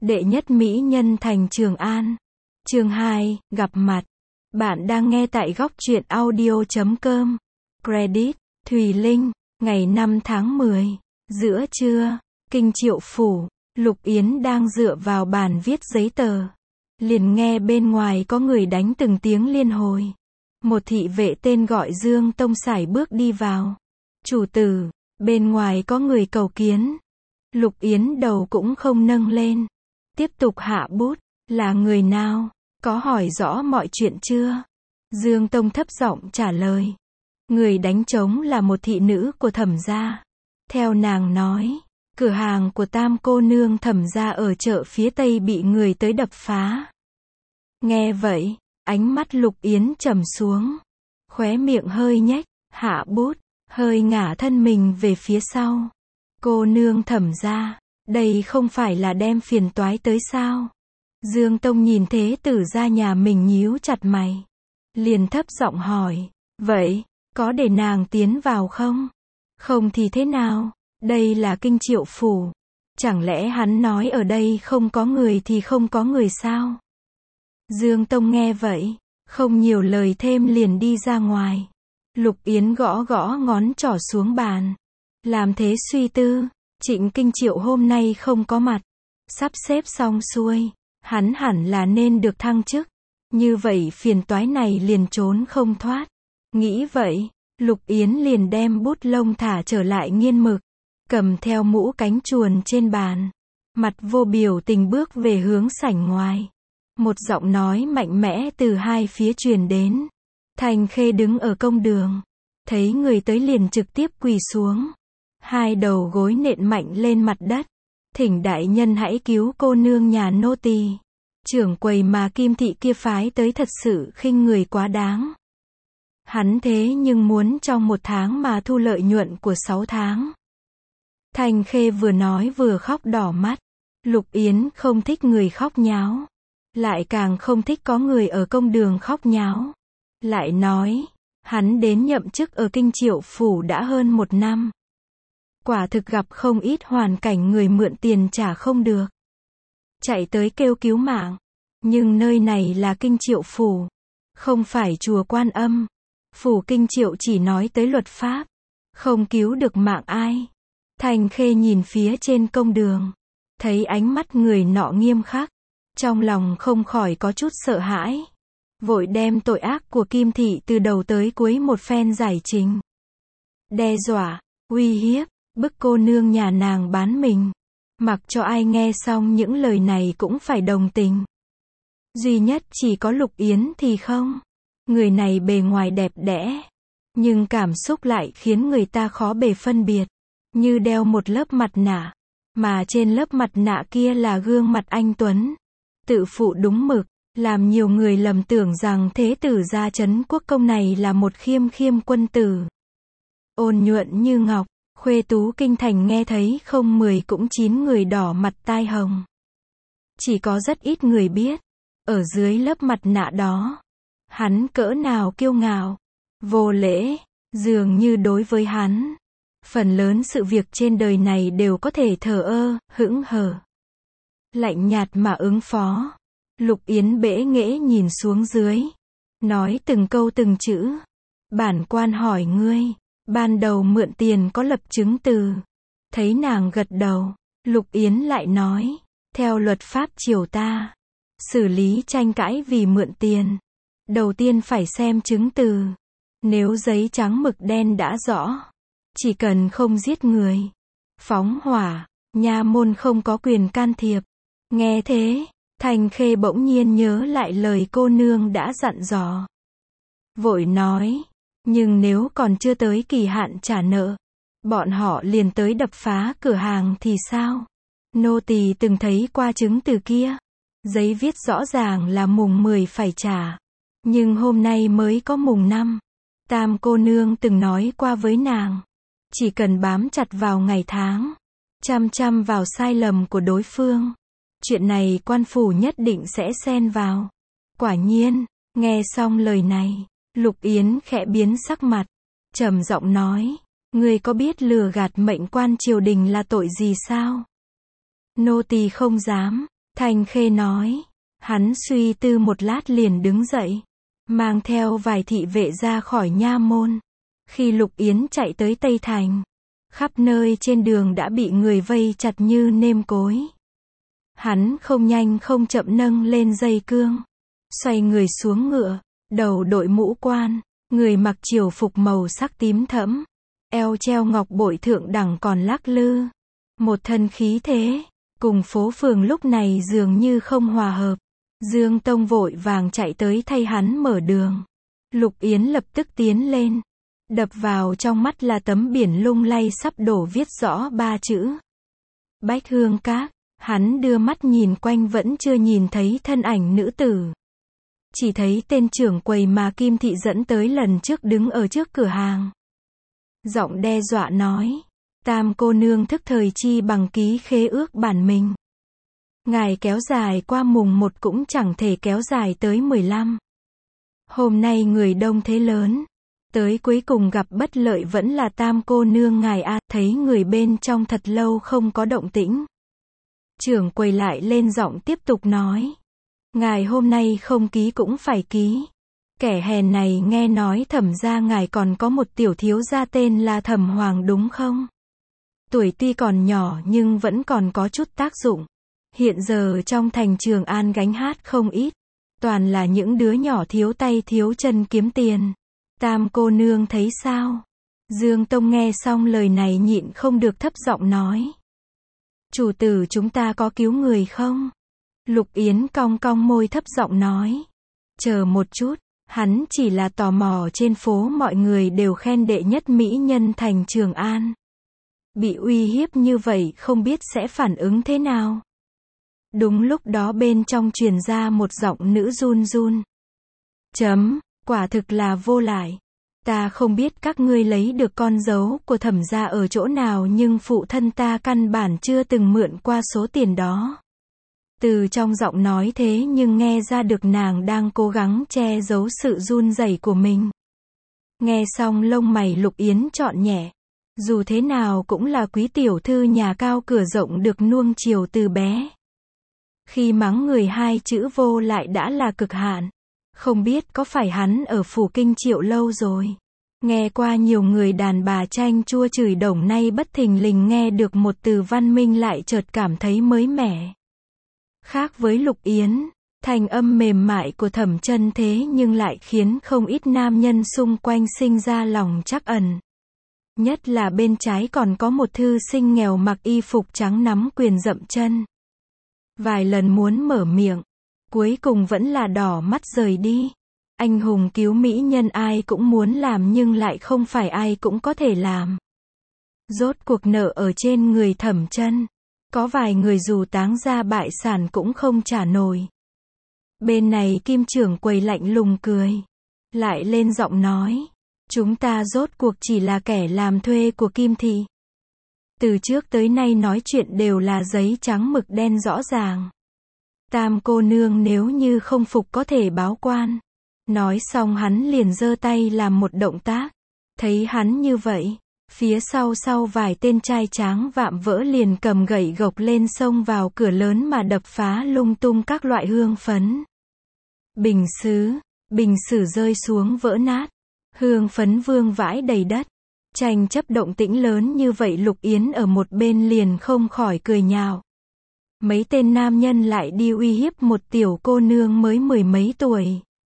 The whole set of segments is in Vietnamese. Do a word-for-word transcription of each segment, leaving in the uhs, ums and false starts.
Đệ nhất mỹ nhân thành Trường An. Chương hai, gặp mặt. Bạn đang nghe tại góc truyện audio chấm com. Credit, Thùy Linh, ngày năm tháng mười, giữa trưa, Kinh Triệu Phủ, Lục Yến đang dựa vào bàn viết giấy tờ. Liền nghe bên ngoài có người đánh từng tiếng liên hồi. Một thị vệ tên gọi Dương Tông sải bước đi vào. Chủ tử, bên ngoài có người cầu kiến. Lục Yến đầu cũng không nâng lên. Tiếp tục hạ bút, là người nào? Có hỏi rõ mọi chuyện chưa? Dương Tông thấp giọng trả lời. Người đánh trống là một thị nữ của Thẩm gia. Theo nàng nói, cửa hàng của Tam cô nương Thẩm gia ở chợ phía Tây bị người tới đập phá. Nghe vậy, ánh mắt Lục Yến trầm xuống. Khóe miệng hơi nhếch, hạ bút, hơi ngả thân mình về phía sau. Cô nương Thẩm gia, đây không phải là đem phiền toái tới sao? Dương Tông nhìn thế tử ra nhà mình nhíu chặt mày. Liền thấp giọng hỏi, vậy, có để nàng tiến vào không? Không thì thế nào? Đây là Kinh Triệu Phủ. Chẳng lẽ hắn nói ở đây không có người thì không có người sao? Dương Tông nghe vậy, không nhiều lời thêm liền đi ra ngoài. Lục Yến gõ gõ ngón trỏ xuống bàn. Làm thế suy tư, Trịnh Kinh Triệu hôm nay không có mặt. Sắp xếp xong xuôi, hắn hẳn là nên được thăng chức. Như vậy phiền toái này liền trốn không thoát. Nghĩ vậy, Lục Yến liền đem bút lông thả trở lại nghiên mực. Cầm theo mũ cánh chuồn trên bàn. Mặt vô biểu tình bước về hướng sảnh ngoài. Một giọng nói mạnh mẽ từ hai phía truyền đến. Thành Khê đứng ở công đường. Thấy người tới liền trực tiếp quỳ xuống. Hai đầu gối nện mạnh lên mặt đất. Thỉnh đại nhân hãy cứu cô nương nhà nô tỳ. Trưởng quầy mà Kim thị kia phái tới thật sự khinh người quá đáng. Hắn thế nhưng muốn trong một tháng mà thu lợi nhuận của sáu tháng. Thành Khê vừa nói vừa khóc đỏ mắt. Lục Yến không thích người khóc nháo. Lại càng không thích có người ở công đường khóc nháo. Lại nói, hắn đến nhậm chức ở Kinh Triệu Phủ đã hơn một năm. Quả thực gặp không ít hoàn cảnh người mượn tiền trả không được. Chạy tới kêu cứu mạng. Nhưng nơi này là Kinh Triệu Phủ. Không phải chùa Quan Âm. Phủ Kinh Triệu chỉ nói tới luật pháp. Không cứu được mạng ai. Thành Khê nhìn phía trên công đường. Thấy ánh mắt người nọ nghiêm khắc. Trong lòng không khỏi có chút sợ hãi. Vội đem tội ác của Kim thị từ đầu tới cuối một phen giải trình. Đe dọa, uy hiếp, bức cô nương nhà nàng bán mình. Mặc cho ai nghe xong những lời này cũng phải đồng tình. Duy nhất chỉ có Lục Yến thì không. Người này bề ngoài đẹp đẽ. Nhưng cảm xúc lại khiến người ta khó bề phân biệt. Như đeo một lớp mặt nạ. Mà trên lớp mặt nạ kia là gương mặt anh tuấn. Tự phụ đúng mực. Làm nhiều người lầm tưởng rằng thế tử gia Trấn Quốc Công này là một khiêm khiêm quân tử. Ôn nhuận như ngọc. Khuê tú kinh thành nghe thấy không mười cũng chín người đỏ mặt tai hồng. Chỉ có rất ít người biết. Ở dưới lớp mặt nạ đó. Hắn cỡ nào kiêu ngạo. Vô lễ. Dường như đối với hắn. Phần lớn sự việc trên đời này đều có thể thờ ơ, hững hờ. Lạnh nhạt mà ứng phó. Lục Yến bẽ nghễ nhìn xuống dưới. Nói từng câu từng chữ. Bản quan hỏi ngươi. Ban đầu mượn tiền có lập chứng từ. Thấy nàng gật đầu. Lục Yến lại nói. Theo luật pháp triều ta. Xử lý tranh cãi vì mượn tiền. Đầu tiên phải xem chứng từ. Nếu giấy trắng mực đen đã rõ. Chỉ cần không giết người. Phóng hỏa. Nha môn không có quyền can thiệp. Nghe thế. Thành Khê bỗng nhiên nhớ lại lời cô nương đã dặn dò. Vội nói. Nhưng nếu còn chưa tới kỳ hạn trả nợ. Bọn họ liền tới đập phá cửa hàng thì sao? Nô tỳ từng thấy qua chứng từ kia. Giấy viết rõ ràng là mùng mười phải trả. Nhưng hôm nay mới có mùng năm. Tam cô nương từng nói qua với nàng. Chỉ cần bám chặt vào ngày tháng. Chăm chăm vào sai lầm của đối phương. Chuyện này quan phủ nhất định sẽ xen vào. Quả nhiên, nghe xong lời này. Lục Yến khẽ biến sắc mặt. Trầm giọng nói. Ngươi có biết lừa gạt mệnh quan triều đình là tội gì sao? Nô tỳ không dám. Thanh Khê nói. Hắn suy tư một lát liền đứng dậy, mang theo vài thị vệ ra khỏi nha môn. Khi Lục Yến chạy tới Tây Thành, khắp nơi trên đường đã bị người vây chặt như nêm cối. Hắn không nhanh không chậm nâng lên dây cương, xoay người xuống ngựa, đầu đội mũ quan, người mặc triều phục màu sắc tím thẫm, eo treo ngọc bội thượng đẳng còn lắc lư. Một thân khí thế, cùng phố phường lúc này dường như không hòa hợp. Dương Tông vội vàng chạy tới thay hắn mở đường. Lục Yến lập tức tiến lên. Đập vào trong mắt là tấm biển lung lay sắp đổ viết rõ ba chữ. Bách Hương Các. Hắn đưa mắt nhìn quanh vẫn chưa nhìn thấy thân ảnh nữ tử. Chỉ thấy tên trưởng quầy mà Kim Thị dẫn tới lần trước đứng ở trước cửa hàng. Giọng đe dọa nói. Tam cô nương thức thời chi bằng ký khế ước bản mình. Ngài kéo dài qua mùng một cũng chẳng thể kéo dài tới mười lăm. Hôm nay người đông thế lớn. Tới cuối cùng gặp bất lợi vẫn là tam cô nương ngài a. Thấy người bên trong thật lâu không có động tĩnh. Trưởng quầy lại lên giọng tiếp tục nói. Ngài hôm nay không ký cũng phải ký. Kẻ hèn này nghe nói Thẩm gia ngài còn có một tiểu thiếu gia tên là Thẩm Hoàng đúng không? Tuổi tuy còn nhỏ nhưng vẫn còn có chút tác dụng. Hiện giờ trong thành Trường An gánh hát không ít. Toàn là những đứa nhỏ thiếu tay thiếu chân kiếm tiền. Tam cô nương thấy sao? Dương Tông nghe xong lời này nhịn không được thấp giọng nói. Chủ tử chúng ta có cứu người không? Lục Yến cong cong môi thấp giọng nói. Chờ một chút, hắn chỉ là tò mò trên phố mọi người đều khen đệ nhất mỹ nhân thành Trường An. Bị uy hiếp như vậy không biết sẽ phản ứng thế nào. Đúng lúc đó bên trong truyền ra một giọng nữ run run. Chấm, quả thực là vô lại. Ta không biết các ngươi lấy được con dấu của Thẩm gia ở chỗ nào nhưng phụ thân ta căn bản chưa từng mượn qua số tiền đó. Từ trong giọng nói thế nhưng nghe ra được nàng đang cố gắng che giấu sự run rẩy của mình. Nghe xong lông mày Lục Yến trọn nhẹ. Dù thế nào cũng là quý tiểu thư nhà cao cửa rộng được nuông chiều từ bé. Khi mắng người hai chữ vô lại đã là cực hạn. Không biết có phải hắn ở phủ kinh Triệu lâu rồi. Nghe qua nhiều người đàn bà chanh chua chửi đồng nay bất thình lình nghe được một từ văn minh lại chợt cảm thấy mới mẻ. Khác với Lục Yến, thành âm mềm mại của Thẩm Chân thế nhưng lại khiến không ít nam nhân xung quanh sinh ra lòng trắc ẩn. Nhất là bên trái còn có một thư sinh nghèo mặc y phục trắng nắm quyền dậm chân. Vài lần muốn mở miệng, cuối cùng vẫn là đỏ mắt rời đi. Anh hùng cứu mỹ nhân ai cũng muốn làm nhưng lại không phải ai cũng có thể làm. Rốt cuộc nợ ở trên người Thẩm Chân. Có vài người dù táng ra bại sản cũng không trả nổi. Bên này Kim trưởng quầy lạnh lùng cười. Lại lên giọng nói. Chúng ta rốt cuộc chỉ là kẻ làm thuê của Kim Thị. Từ trước tới nay nói chuyện đều là giấy trắng mực đen rõ ràng. Tam cô nương nếu như không phục có thể báo quan. Nói xong hắn liền giơ tay làm một động tác. Thấy hắn như vậy, phía sau sau vài tên trai tráng vạm vỡ liền cầm gậy gộc lên xông vào cửa lớn mà đập phá lung tung các loại hương phấn. Bình sứ, bình sứ rơi xuống vỡ nát. Hương phấn vương vãi đầy đất. Tranh chấp động tĩnh lớn như vậy Lục Yến ở một bên liền không khỏi cười nhạo. Mấy tên nam nhân lại đi uy hiếp một tiểu cô nương mới mười mấy tuổi.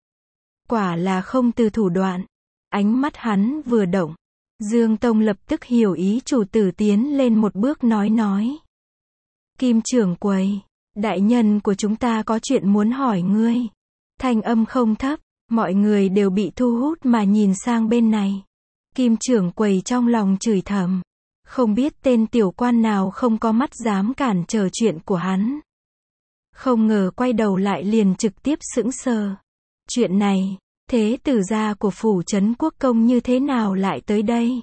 Quả là không từ thủ đoạn. Ánh mắt hắn vừa động. Dương Tông lập tức hiểu ý chủ tử tiến lên một bước nói nói. Kim trưởng quầy, đại nhân của chúng ta có chuyện muốn hỏi ngươi. Thanh âm không thấp, mọi người đều bị thu hút mà nhìn sang bên này. Kim trưởng quầy trong lòng chửi thầm. Không biết tên tiểu quan nào không có mắt dám cản trở chuyện của hắn. Không ngờ quay đầu lại liền trực tiếp sững sờ. Chuyện này, thế tử gia của phủ trấn quốc công như thế nào lại tới đây?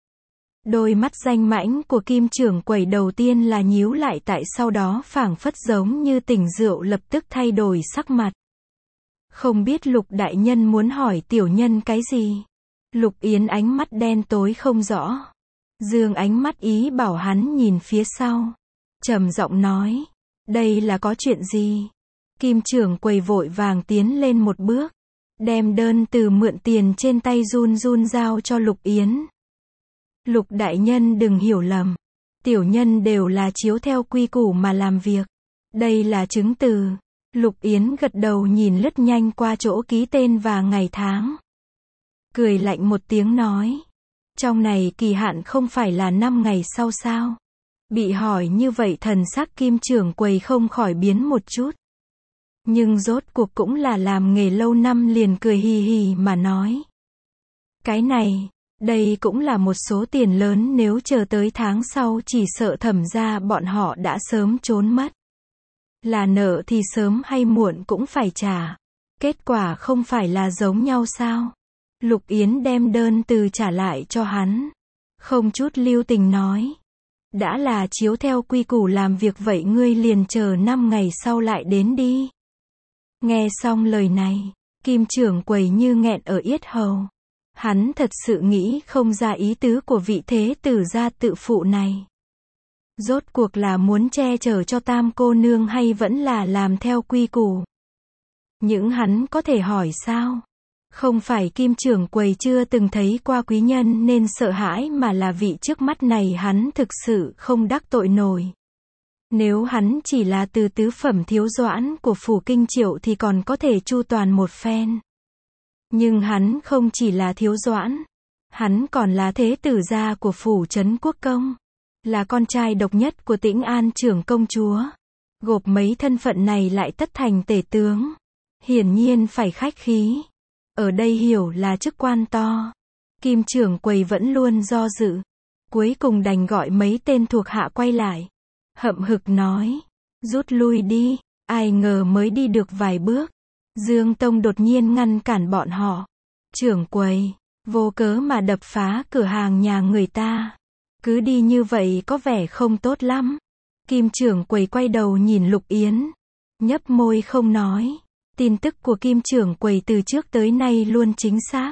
Đôi mắt danh mãnh của Kim trưởng quầy đầu tiên là nhíu lại tại sau đó phảng phất giống như tỉnh rượu lập tức thay đổi sắc mặt. Không biết Lục đại nhân muốn hỏi tiểu nhân cái gì? Lục Yến ánh mắt đen tối không rõ. Dương ánh mắt ý bảo hắn nhìn phía sau. Trầm giọng nói. Đây là có chuyện gì? Kim trưởng quầy vội vàng tiến lên một bước, đem đơn từ mượn tiền trên tay run run giao cho Lục Yến. Lục đại nhân đừng hiểu lầm. Tiểu nhân đều là chiếu theo quy củ mà làm việc. Đây là chứng từ. Lục Yến gật đầu nhìn lướt nhanh qua chỗ ký tên và ngày tháng. Cười lạnh một tiếng nói. Trong này kỳ hạn không phải là năm ngày sau sao? Bị hỏi như vậy thần sắc Kim trưởng quầy không khỏi biến một chút. Nhưng rốt cuộc cũng là làm nghề lâu năm liền cười hì hì mà nói. Cái này, đây cũng là một số tiền lớn, nếu chờ tới tháng sau chỉ sợ Thẩm gia bọn họ đã sớm trốn mất. Là nợ thì sớm hay muộn cũng phải trả. Kết quả không phải là giống nhau sao? Lục Yến đem đơn từ trả lại cho hắn. Không chút lưu tình nói. Đã là chiếu theo quy củ làm việc vậy ngươi liền chờ năm ngày sau lại đến đi. Nghe xong lời này, Kim trưởng quầy như nghẹn ở yết hầu. Hắn thật sự nghĩ không ra ý tứ của vị thế tử gia tự phụ này. Rốt cuộc là muốn che chở cho tam cô nương hay vẫn là làm theo quy củ? Những hắn có thể hỏi sao? Không phải Kim trưởng quầy chưa từng thấy qua quý nhân nên sợ hãi, mà là vị trước mắt này hắn thực sự không đắc tội nổi. Nếu hắn chỉ là từ tứ phẩm thiếu doãn của phủ Kinh Triệu thì còn có thể chu toàn một phen. Nhưng hắn không chỉ là thiếu doãn, hắn còn là thế tử gia của phủ Trấn Quốc Công, là con trai độc nhất của Tĩnh An trưởng công chúa. Gộp mấy thân phận này lại tất thành tể tướng, hiển nhiên phải khách khí. Ở đây hiểu là chức quan to. Kim trưởng quầy vẫn luôn do dự, cuối cùng đành gọi mấy tên thuộc hạ quay lại, hậm hực nói, rút lui đi. Ai ngờ mới đi được vài bước, Dương Tông đột nhiên ngăn cản bọn họ. Trưởng quầy, vô cớ mà đập phá cửa hàng nhà người ta. Cứ đi như vậy có vẻ không tốt lắm. Kim trưởng quầy quay đầu nhìn Lục Yến, nhấp môi không nói. Tin tức của Kim trưởng quầy từ trước tới nay luôn chính xác.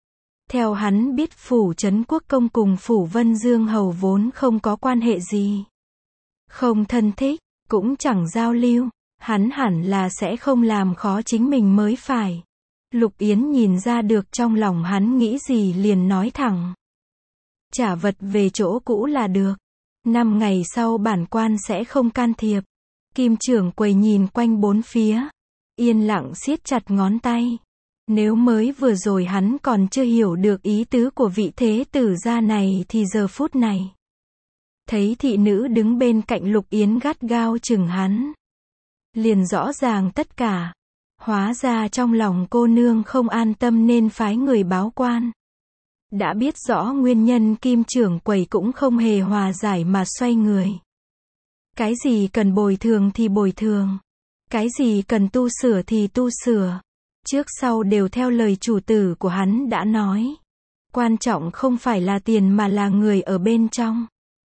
Theo hắn biết phủ Trấn Quốc Công cùng phủ Vân Dương Hầu vốn không có quan hệ gì. Không thân thích, cũng chẳng giao lưu. Hắn hẳn là sẽ không làm khó chính mình mới phải. Lục Yến nhìn ra được trong lòng hắn nghĩ gì liền nói thẳng. Trả vật về chỗ cũ là được. Năm ngày sau bản quan sẽ không can thiệp. Kim trưởng quầy nhìn quanh bốn phía, yên lặng siết chặt ngón tay. Nếu mới vừa rồi hắn còn chưa hiểu được ý tứ của vị thế tử gia này thì giờ phút này, thấy thị nữ đứng bên cạnh Lục Yến gắt gao chừng hắn, liền rõ ràng tất cả. Hóa ra trong lòng cô nương không an tâm nên phái người báo quan. Đã biết rõ nguyên nhân, Kim trưởng quầy cũng không hề hòa giải mà xoay người. Cái gì cần bồi thường thì bồi thường, cái gì cần tu sửa thì tu sửa. Trước sau đều theo lời chủ tử của hắn đã nói. Quan trọng không phải là tiền mà là người ở bên trong.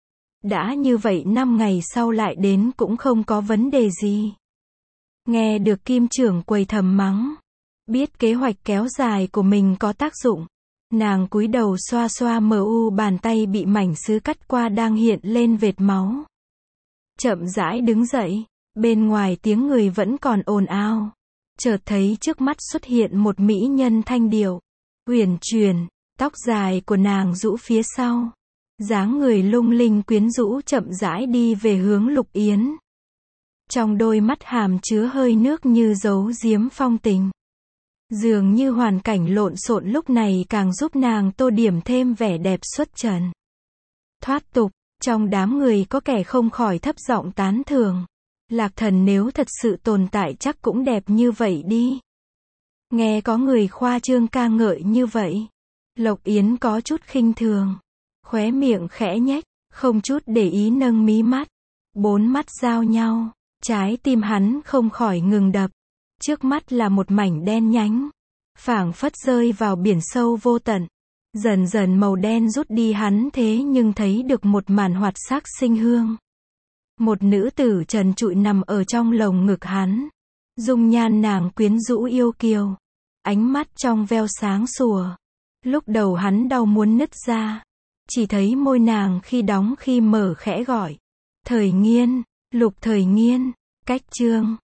Đã như vậy năm ngày sau lại đến cũng không có vấn đề gì. Nghe được Kim trưởng quầy thầm mắng, biết kế hoạch kéo dài của mình có tác dụng, nàng cúi đầu xoa xoa mờ u bàn tay bị mảnh sứ cắt qua đang hiện lên vệt máu. Chậm rãi đứng dậy, bên ngoài tiếng người vẫn còn ồn ào. Chợt thấy trước mắt xuất hiện một mỹ nhân thanh điệu, uyển chuyển, tóc dài của nàng rũ phía sau, dáng người lung linh quyến rũ chậm rãi đi về hướng Lục Yến. Trong đôi mắt hàm chứa hơi nước như giấu giếm phong tình. Dường như hoàn cảnh lộn xộn lúc này càng giúp nàng tô điểm thêm vẻ đẹp xuất trần, thoát tục. Trong đám người có kẻ không khỏi thấp giọng tán thưởng. Lạc Thần nếu thật sự tồn tại chắc cũng đẹp như vậy đi. Nghe có người khoa trương ca ngợi như vậy, Lục Yến có chút khinh thường, khóe miệng khẽ nhếch, không chút để ý nâng mí mắt. Bốn mắt giao nhau, trái tim hắn không khỏi ngừng đập. Trước mắt là một mảnh đen nhánh, phảng phất rơi vào biển sâu vô tận. Dần dần màu đen rút đi, hắn thế nhưng thấy được một màn hoạt sắc sinh hương. Một nữ tử trần trụi nằm ở trong lồng ngực hắn. Dung nhan nàng quyến rũ yêu kiều, ánh mắt trong veo sáng sủa. Lúc đầu hắn đau muốn nứt ra, chỉ thấy môi nàng khi đóng khi mở khẽ gọi. Thời Nghiên, Lục Thời Nghiên. Cách chương